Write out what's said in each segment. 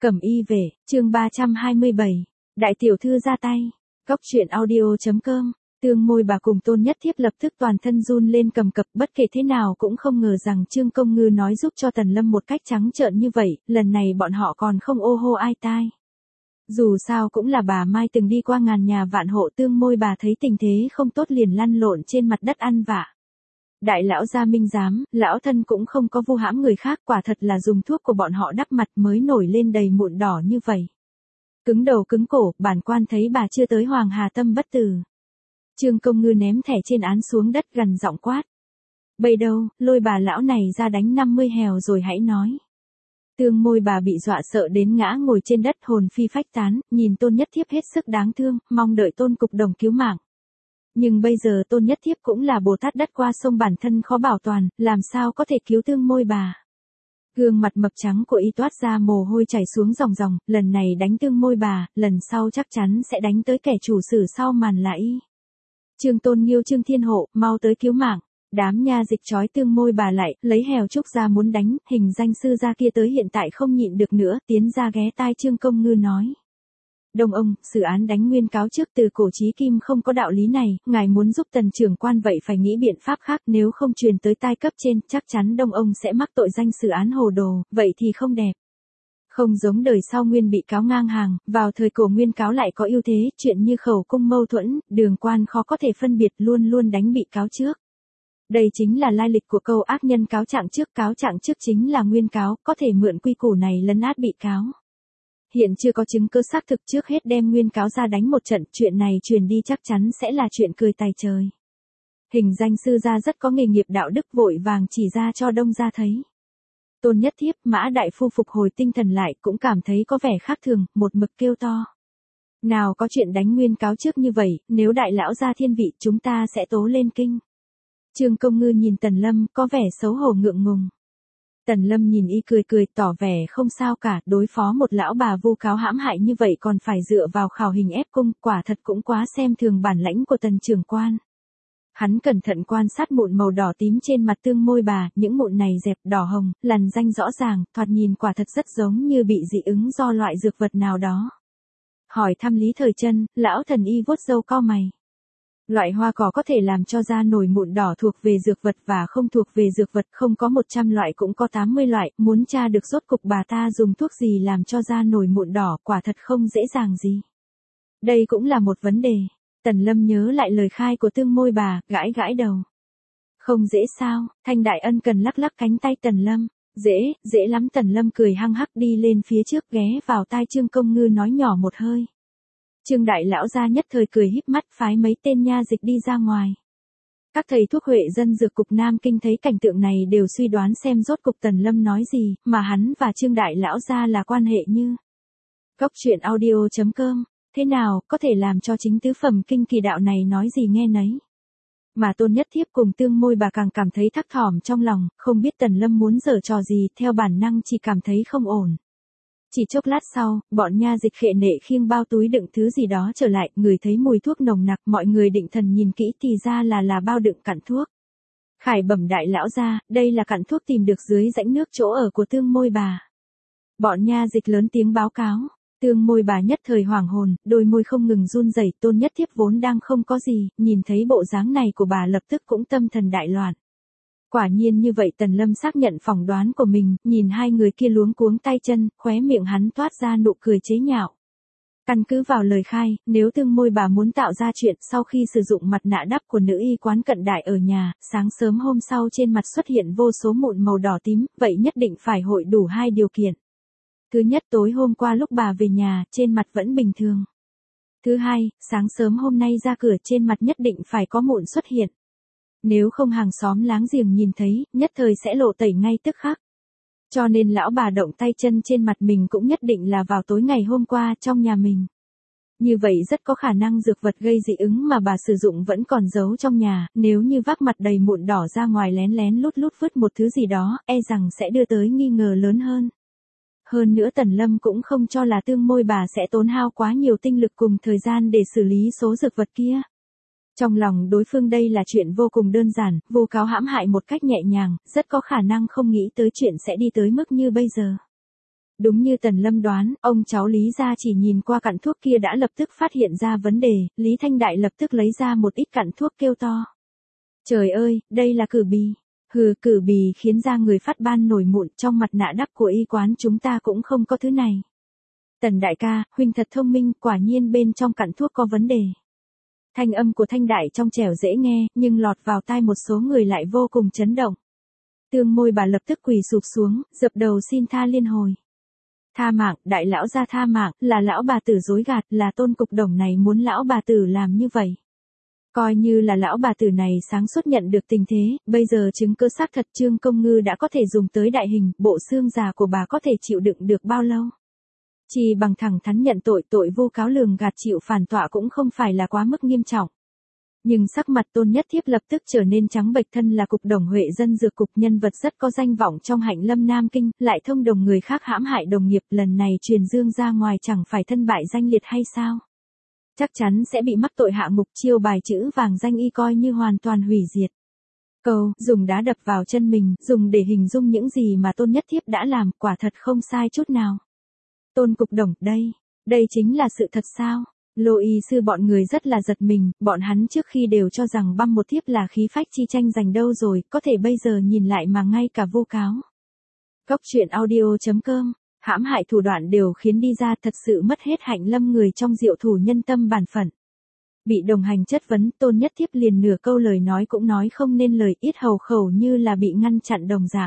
Cẩm y về, chương 327. Đại tiểu thư ra tay. Cóc truyện audio.com. Tương Môi Bà cùng Tôn Nhất Thiếp lập tức toàn thân run lên cầm cập, bất kể thế nào cũng không ngờ rằng Trương Công Ngư nói giúp cho Tần Lâm một cách trắng trợn như vậy, lần này bọn họ còn không ô hô ai tai. Dù sao cũng là bà Mai từng đi qua ngàn nhà vạn hộ, Tương Môi Bà thấy tình thế không tốt liền lăn lộn trên mặt đất ăn vạ. Đại lão gia minh giám, lão thân cũng không có vu hãm người khác, quả thật là dùng thuốc của bọn họ đắp mặt mới nổi lên đầy mụn đỏ như vậy. Cứng đầu cứng cổ, bản quan thấy bà chưa tới Hoàng Hà tâm bất tử. Trương Công Ngư ném thẻ trên án xuống đất gằn giọng quát. Bây đâu, lôi bà lão này ra đánh 50 hèo rồi hãy nói. Tương Môi Bà bị dọa sợ đến ngã ngồi trên đất hồn phi phách tán, nhìn Tôn Nhất Thiếp hết sức đáng thương, mong đợi Tôn Cục Đồng cứu mạng. Nhưng bây giờ Tôn Nhất Thiếp cũng là Bồ Tát đất qua sông, bản thân khó bảo toàn, làm sao có thể cứu Tương Môi Bà. Gương mặt mập trắng của y toát ra mồ hôi chảy xuống ròng ròng, lần này đánh Tương Môi Bà, lần sau chắc chắn sẽ đánh tới kẻ chủ sử sau màn là y. Trương Tôn Nghiêu Trương Thiên Hộ, mau tới cứu mạng. Đám nha dịch trói Tương Môi Bà lại, lấy hèo trúc ra muốn đánh, hình danh sư gia kia tới hiện tại không nhịn được nữa, tiến ra ghé tai Trương Công Ngư nói. Đông ông, xử án đánh nguyên cáo trước từ cổ chí kim không có đạo lý này, ngài muốn giúp Tần trưởng quan vậy phải nghĩ biện pháp khác, nếu không truyền tới tai cấp trên, chắc chắn Đông ông sẽ mắc tội danh xử án hồ đồ, vậy thì không đẹp. Không giống đời sau nguyên bị cáo ngang hàng, vào thời cổ nguyên cáo lại có ưu thế, chuyện như khẩu cung mâu thuẫn, đường quan khó có thể phân biệt, luôn luôn đánh bị cáo trước. Đây chính là lai lịch của câu ác nhân cáo trạng trước chính là nguyên cáo, có thể mượn quy củ này lấn át bị cáo. Hiện chưa có chứng cứ xác thực, trước hết đem nguyên cáo ra đánh một trận, chuyện này truyền đi chắc chắn sẽ là chuyện cười tài trời. Hình danh sư gia rất có nghề nghiệp đạo đức, vội vàng chỉ ra cho Đông gia thấy. Tôn Nhất Thiếp, Mã đại phu phục hồi tinh thần lại, cũng cảm thấy có vẻ khác thường, một mực kêu to. Nào có chuyện đánh nguyên cáo trước như vậy, nếu đại lão gia thiên vị chúng ta sẽ tố lên kinh. Trương Công Ngư nhìn Tần Lâm, có vẻ xấu hổ ngượng ngùng. Tần Lâm nhìn y cười tỏ vẻ không sao cả, đối phó một lão bà vu cáo hãm hại như vậy còn phải dựa vào khảo hình ép cung, quả thật cũng quá xem thường bản lãnh của Tần trưởng quan. Hắn cẩn thận quan sát mụn màu đỏ tím trên mặt Tương Môi Bà, những mụn này dẹp đỏ hồng, lằn ranh rõ ràng, thoạt nhìn quả thật rất giống như bị dị ứng do loại dược vật nào đó. Hỏi thăm Lý Thời Trân, lão thần y vuốt râu cau mày. Loại hoa cỏ có thể làm cho da nổi mụn đỏ thuộc về dược vật và không thuộc về dược vật, không có 100 loại cũng có 80 loại, muốn tra được rốt cục bà ta dùng thuốc gì làm cho da nổi mụn đỏ, quả thật không dễ dàng gì. Đây cũng là một vấn đề. Tần Lâm nhớ lại lời khai của Tương Môi Bà, gãi đầu. Không dễ sao? Thanh Đại Ân cần lắc cánh tay Tần Lâm. Dễ lắm. Tần Lâm cười hăng hắc đi lên phía trước, ghé vào tai Trương Công Ngư nói nhỏ một hơi. Trương đại lão gia nhất thời cười híp mắt, phái mấy tên nha dịch đi ra ngoài. Các thầy thuốc Huệ dân dược cục Nam Kinh thấy cảnh tượng này đều suy đoán xem rốt cục Tần Lâm nói gì, mà hắn và Trương đại lão gia là quan hệ như. Cóc truyện audio.com. Thế nào, có thể làm cho chính tứ phẩm kinh kỳ đạo này nói gì nghe nấy. Mà Tôn Nhất Thiếp cùng Tương Môi Bà càng cảm thấy thắc thỏm trong lòng, không biết Tần Lâm muốn giở trò gì, theo bản năng chỉ cảm thấy không ổn. Chỉ chốc lát sau, bọn nha dịch khệ nệ khiêng bao túi đựng thứ gì đó trở lại, người thấy mùi thuốc nồng nặc, mọi người định thần nhìn kỹ thì ra là bao đựng cặn thuốc. Khải bẩm đại lão gia, đây là cặn thuốc tìm được dưới rãnh nước chỗ ở của Tương Môi Bà. Bọn nha dịch lớn tiếng báo cáo. Tương Môi Bà nhất thời hoảng hồn, đôi môi không ngừng run rẩy. Tôn Nhất Thiếp vốn đang không có gì, nhìn thấy bộ dáng này của bà lập tức cũng tâm thần đại loạn. Quả nhiên như vậy, Tần Lâm xác nhận phỏng đoán của mình, nhìn hai người kia luống cuống tay chân, khóe miệng hắn toát ra nụ cười chế nhạo. Căn cứ vào lời khai, nếu Tương Môi Bà muốn tạo ra chuyện, sau khi sử dụng mặt nạ đắp của nữ y quán cận đại ở nhà, sáng sớm hôm sau trên mặt xuất hiện vô số mụn màu đỏ tím, vậy nhất định phải hội đủ hai điều kiện. Thứ nhất, tối hôm qua lúc bà về nhà, trên mặt vẫn bình thường. Thứ hai, sáng sớm hôm nay ra cửa trên mặt nhất định phải có mụn xuất hiện. Nếu không hàng xóm láng giềng nhìn thấy, nhất thời sẽ lộ tẩy ngay tức khắc. Cho nên lão bà động tay chân trên mặt mình cũng nhất định là vào tối ngày hôm qua trong nhà mình. Như vậy rất có khả năng dược vật gây dị ứng mà bà sử dụng vẫn còn giấu trong nhà, nếu như vác mặt đầy mụn đỏ ra ngoài lén lút vứt một thứ gì đó, e rằng sẽ đưa tới nghi ngờ lớn hơn. Hơn nữa Tần Lâm cũng không cho là Tương Môi Bà sẽ tốn hao quá nhiều tinh lực cùng thời gian để xử lý số dược vật kia. Trong lòng đối phương đây là chuyện vô cùng đơn giản, vu cáo hãm hại một cách nhẹ nhàng, rất có khả năng không nghĩ tới chuyện sẽ đi tới mức như bây giờ. Đúng như Tần Lâm đoán, ông cháu Lý gia chỉ nhìn qua cặn thuốc kia đã lập tức phát hiện ra vấn đề, Lý Thanh Đại lập tức lấy ra một ít cặn thuốc kêu to. Trời ơi, đây là cử bì. Hừ, cử bì khiến da người phát ban nổi mụn, trong mặt nạ đắp của y quán chúng ta cũng không có thứ này. Tần đại ca, huynh thật thông minh, quả nhiên bên trong cặn thuốc có vấn đề. Thanh âm của Thanh Đại trong trẻo dễ nghe, nhưng lọt vào tai một số người lại vô cùng chấn động. Tương Môi bà lập tức quỳ sụp xuống, dập đầu xin tha liên hồi. Tha mạng, đại lão gia tha mạng, là lão bà tử dối gạt, là Tôn Cục Đồng này muốn lão bà tử làm như vậy. Coi như là lão bà tử này sáng suốt nhận được tình thế, bây giờ chứng cứ xác thật Trương Công Ngư đã có thể dùng tới đại hình, bộ xương già của bà có thể chịu đựng được bao lâu. Chỉ bằng thẳng thắn nhận tội vu cáo lường gạt chịu phản tọa cũng không phải là quá mức nghiêm trọng. Nhưng sắc mặt Tôn Nhất Thiếp lập tức trở nên trắng bệch, thân là Cục Đồng Huệ Dân Dược Cục, nhân vật rất có danh vọng trong Hạnh Lâm Nam Kinh, lại thông đồng người khác hãm hại đồng nghiệp, lần này truyền dương ra ngoài chẳng phải thân bại danh liệt hay sao? Chắc chắn sẽ bị mắc tội hạ ngục, chiêu bài chữ vàng danh y coi như hoàn toàn hủy diệt. Câu, dùng đá đập vào chân mình, dùng để hình dung những gì mà Tôn Nhất Thiếp đã làm, quả thật không sai chút nào. Tôn Cục Đồng, đây chính là sự thật sao? Lô y sư bọn người rất là giật mình, bọn hắn trước khi đều cho rằng băm một thiếp là khí phách chi tranh giành đâu rồi, có thể bây giờ nhìn lại mà ngay cả vu cáo. Cốc truyện audio.com, hãm hại thủ đoạn đều khiến đi ra, thật sự mất hết Hạnh Lâm người trong diệu thủ nhân tâm bản phận. Bị đồng hành chất vấn, Tôn Nhất Thiếp liền nửa câu lời nói cũng nói không nên lời, ít hầu khẩu như là bị ngăn chặn đồng dạng.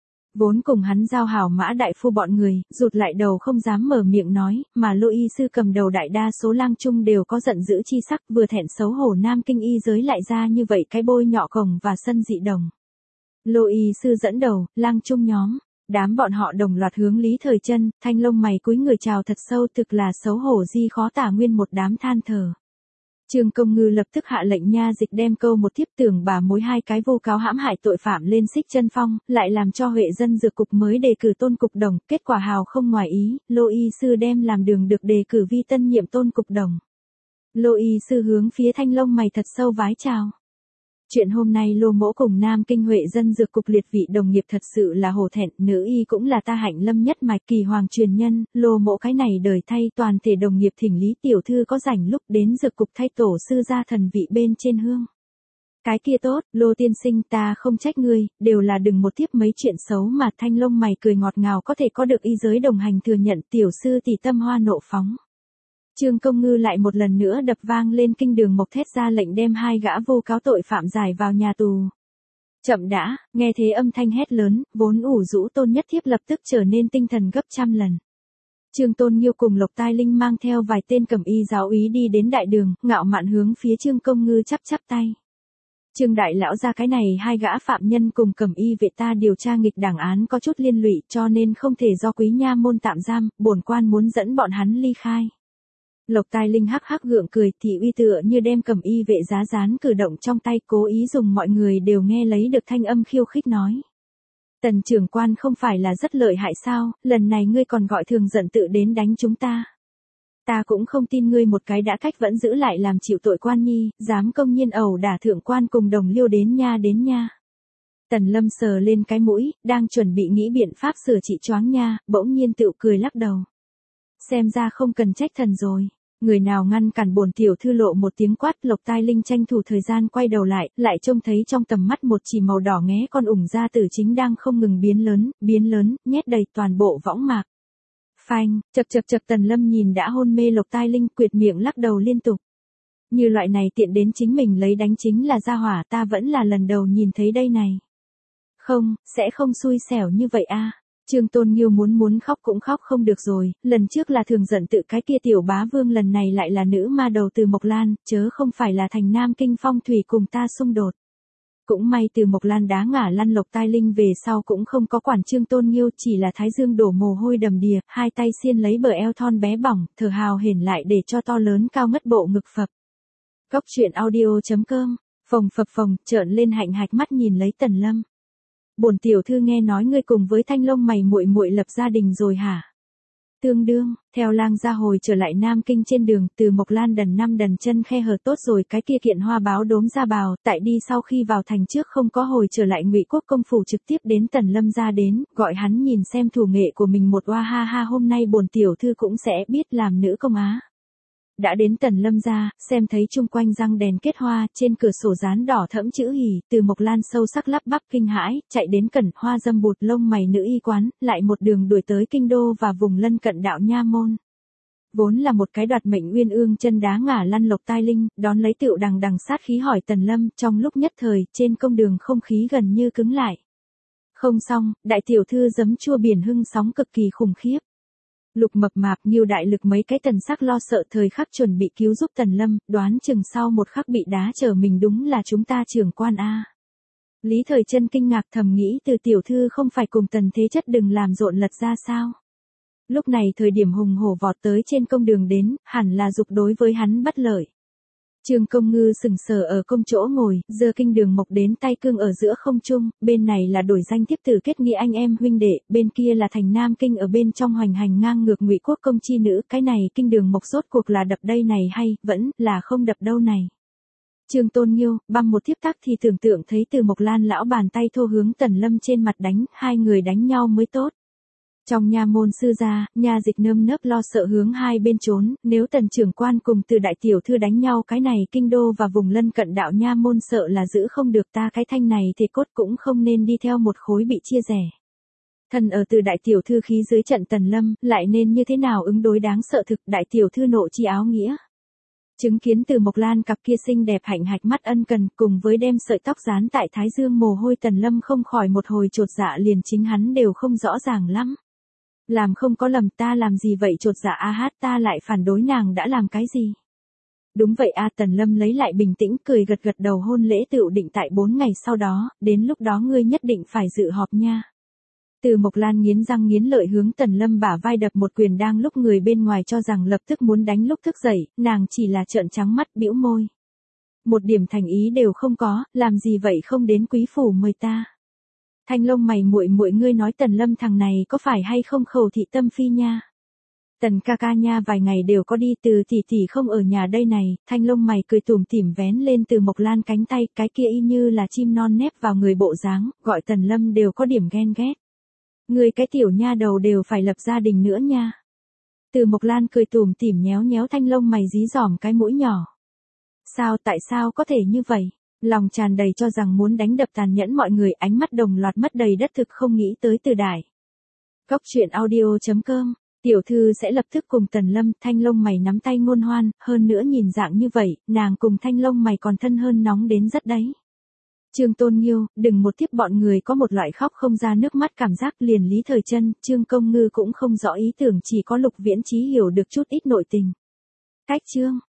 Vốn cùng hắn giao hảo Mã đại phu bọn người, rụt lại đầu không dám mở miệng nói, mà Lô y sư cầm đầu đại đa số lang trung đều có giận dữ chi sắc, vừa thẹn xấu hổ Nam Kinh y giới lại ra như vậy cái bôi nhọ cổng và sân dị đồng. Lô y sư dẫn đầu, lang trung nhóm, đám bọn họ đồng loạt hướng Lý Thời Trân, Thanh lông mày cúi người chào thật sâu, thực là xấu hổ di khó tả, nguyên một đám than thở. Trương Công Ngư lập tức hạ lệnh nha dịch đem câu một thiếp tưởng bà mối hai cái vu cáo hãm hại tội phạm lên xích chân phong, lại làm cho Huệ Dân Dược Cục mới đề cử Tôn Cục Đồng, kết quả hào không ngoài ý, Lô y sư đem làm đường được đề cử vi tân nhiệm Tôn Cục Đồng. Lô y sư hướng phía Thanh lông mày thật sâu vái chào. Chuyện hôm nay Lô mỗ cùng Nam Kinh Huệ Dân Dược Cục liệt vị đồng nghiệp thật sự là hổ thẹn, nữ y cũng là ta Hạnh Lâm nhất mạch kỳ hoàng truyền nhân, Lô mỗ cái này đời thay toàn thể đồng nghiệp thỉnh Lý tiểu thư có rảnh lúc đến dược cục thay tổ sư ra thần vị bên trên hương. Cái kia tốt, Lô tiên sinh, ta không trách ngươi, đều là đừng một tiếp mấy chuyện xấu mà. Thanh lông mày cười ngọt ngào, có thể có được y giới đồng hành thừa nhận, tiểu sư tỷ tâm hoa nộ phóng. Trương Công Ngư lại một lần nữa đập vang lên kinh đường mộc thét ra lệnh đem hai gã vu cáo tội phạm giải vào nhà tù. Chậm đã, nghe thế âm thanh hét lớn, vốn ủ rũ Tôn Nhất Thiếp lập tức trở nên tinh thần gấp trăm lần. Trương Tôn Nhiêu cùng Lộc Tai Linh mang theo vài tên cẩm y giáo úy đi đến đại đường, ngạo mạn hướng phía Trương Công Ngư chắp tay. Trương đại lão ra, cái này hai gã phạm nhân cùng cẩm y vệ ta điều tra nghịch đảng án có chút liên lụy, cho nên không thể do quý nha môn tạm giam, bổn quan muốn dẫn bọn hắn ly khai. Lộc Tai Linh hắc hắc gượng cười, thị uy tựa như đem cẩm y vệ giá dán cử động trong tay, cố ý dùng mọi người đều nghe lấy được thanh âm khiêu khích nói. Tần trưởng quan không phải là rất lợi hại sao, lần này ngươi còn gọi Thường Giận tự đến đánh chúng ta. Ta cũng không tin ngươi một cái đã cách vẫn giữ lại làm chịu tội quan nhi, dám công nhiên ẩu đả thượng quan cùng đồng liêu đến nha. Tần Lâm sờ lên cái mũi, đang chuẩn bị nghĩ biện pháp sửa trị choáng nha, bỗng nhiên tự cười lắc đầu. Xem ra không cần trách thần rồi. Người nào ngăn cản bổn tiểu thư, lộ một tiếng quát. Lộc Tai Linh tranh thủ thời gian quay đầu lại trông thấy trong tầm mắt một chỉ màu đỏ nghé con ủng gia tử chính đang không ngừng biến lớn, nhét đầy toàn bộ võng mạc. Phanh, chật Tần Lâm nhìn đã hôn mê Lộc Tai Linh, quyệt miệng lắc đầu liên tục. Như loại này tiện đến chính mình lấy đánh chính là gia hỏa, ta vẫn là lần đầu nhìn thấy đây này. Không, sẽ không xui xẻo như vậy a. Trương Tôn Nhiêu muốn khóc cũng khóc không được rồi, lần trước là Thường Giận tự cái kia tiểu bá vương, lần này lại là nữ ma đầu từ Mộc Lan, chớ không phải là thành Nam Kinh phong thủy cùng ta xung đột. Cũng may từ Mộc Lan đá ngả lăn Lộc Tai Linh về sau cũng không có quản Trương Tôn Nhiêu, chỉ là thái dương đổ mồ hôi đầm đìa, hai tay xiên lấy bờ eo thon bé bỏng, thở hào hển lại để cho to lớn cao ngất bộ ngực phập. Cốc truyện audio.com, phồng trợn lên hạnh hạch mắt nhìn lấy Tần Lâm. Bổn tiểu thư nghe nói ngươi cùng với Thanh lông mày muội lập gia đình rồi hả? tương đương, theo lang gia hồi trở lại Nam Kinh trên đường, Từ Mộc Lan đần năm đần chân khe hở tốt rồi cái kia kiện hoa báo đốm ra bào, tại đi sau khi vào thành trước không có hồi trở lại Ngụy Quốc công phủ trực tiếp đến Tần Lâm gia đến, gọi hắn nhìn xem thủ nghệ của mình một oa ha ha hôm nay bổn tiểu thư cũng sẽ biết làm nữ công á. Đã đến Tần Lâm gia, xem thấy chung quanh răng đèn kết hoa, trên cửa sổ dán đỏ thẫm chữ hỉ, Từ Mộc Lan sâu sắc lắp bắp kinh hãi, chạy đến Cẩn Hoa dâm bụt lông mày nữ y quán, lại một đường đuổi tới kinh đô và vùng lân cận đạo nha môn. Vốn là một cái đoạt mệnh uyên ương chân đá ngả lăn lộc tai linh, đón lấy tựu đằng đằng sát khí hỏi Tần Lâm, trong lúc nhất thời, trên công đường không khí gần như cứng lại. Không xong, đại tiểu thư giấm chua biển hưng sóng cực kỳ khủng khiếp. Lục Mập Mạp Nghiêu đại lực mấy cái tần sắc lo sợ thời khắc chuẩn bị cứu giúp Tần Lâm, đoán chừng sau một khắc bị đá trở mình đúng là chúng ta trưởng quan a. Lý Thời Chân kinh ngạc thầm nghĩ Từ tiểu thư không phải cùng Tần Thế Chất đừng làm rộn lật ra sao? Lúc này thời điểm hùng hổ vọt tới trên công đường đến, hẳn là dục đối với hắn bất lợi. Trương Công Ngư sừng sờ ở công chỗ ngồi, giơ kinh đường mộc đến tay cương ở giữa không trung, bên này là đổi danh tiếp tử kết nghĩa anh em huynh đệ, bên kia là thành Nam Kinh ở bên trong hoành hành ngang ngược Ngụy Quốc công chi nữ, cái này kinh đường mộc rốt cuộc là đập đây này hay vẫn là không đập đâu này. Trương Tôn Nghiêu băm một tiếp tắc thì tưởng tượng thấy Từ Mộc Lan lão bàn tay thô hướng Tần Lâm trên mặt đánh, hai người đánh nhau mới tốt. Trong nha môn sư gia, nha dịch nơm nớp lo sợ hướng hai bên trốn, nếu Tần trưởng quan cùng Từ đại tiểu thư đánh nhau cái này kinh đô và vùng lân cận đạo nha môn sợ là giữ không được ta cái thanh này thì cốt cũng không nên đi theo một khối bị chia rẽ. Thần ở Từ đại tiểu thư khí dưới trận Tần Lâm, lại nên như thế nào ứng đối đáng sợ thực đại tiểu thư nộ chi áo nghĩa. Chứng kiến Từ Mộc Lan cặp kia xinh đẹp hạnh hạch mắt ân cần cùng với đem sợi tóc dán tại thái dương mồ hôi Tần Lâm không khỏi một hồi chột dạ liền chính hắn đều không rõ ràng lắm. Làm không có lầm ta làm gì vậy chột dạ a hát ta lại phản đối nàng đã làm cái gì. Đúng vậy a Tần Lâm lấy lại bình tĩnh cười gật gật đầu hôn lễ tựu định tại 4 ngày sau đó, đến lúc đó ngươi nhất định phải dự họp nha. Từ Mộc Lan nghiến răng nghiến lợi hướng Tần Lâm bả vai đập một quyền đang lúc người bên ngoài cho rằng lập tức muốn đánh lúc thức dậy, nàng chỉ là trợn trắng mắt bĩu môi. Một điểm thành ý đều không có, làm gì vậy không đến quý phủ mời ta. Thanh lông mày muội muội ngươi nói Tần Lâm thằng này có phải hay không khẩu thị tâm phi nha. Tần ca ca nha vài ngày đều có đi Từ tỷ tỷ không ở nhà đây này, thanh lông mày cười tủm tỉm vén lên Từ Mộc Lan cánh tay, cái kia y như là chim non nép vào người bộ dáng, gọi Tần Lâm đều có điểm ghen ghét. Ngươi cái tiểu nha đầu đều phải lập gia đình nữa nha. Từ Mộc Lan cười tủm tỉm nhéo nhéo thanh lông mày dí dỏm cái mũi nhỏ. Sao tại sao có thể như vậy? Lòng tràn đầy cho rằng muốn đánh đập tàn nhẫn mọi người ánh mắt đồng loạt mất đầy đất thực không nghĩ tới Từ đại. Cóc truyện audio.com, tiểu thư sẽ lập tức cùng Tần Lâm, thanh lông mày nắm tay ngôn hoan, hơn nữa nhìn dạng như vậy, nàng cùng thanh lông mày còn thân hơn nóng đến rất đấy. Trương Tôn Nghiêu, đừng một tiếp bọn người có một loại khóc không ra nước mắt cảm giác liền Lý Thời Chân, Trương Công Ngư cũng không rõ ý tưởng chỉ có Lục Viễn Chí hiểu được chút ít nội tình. Cách chương.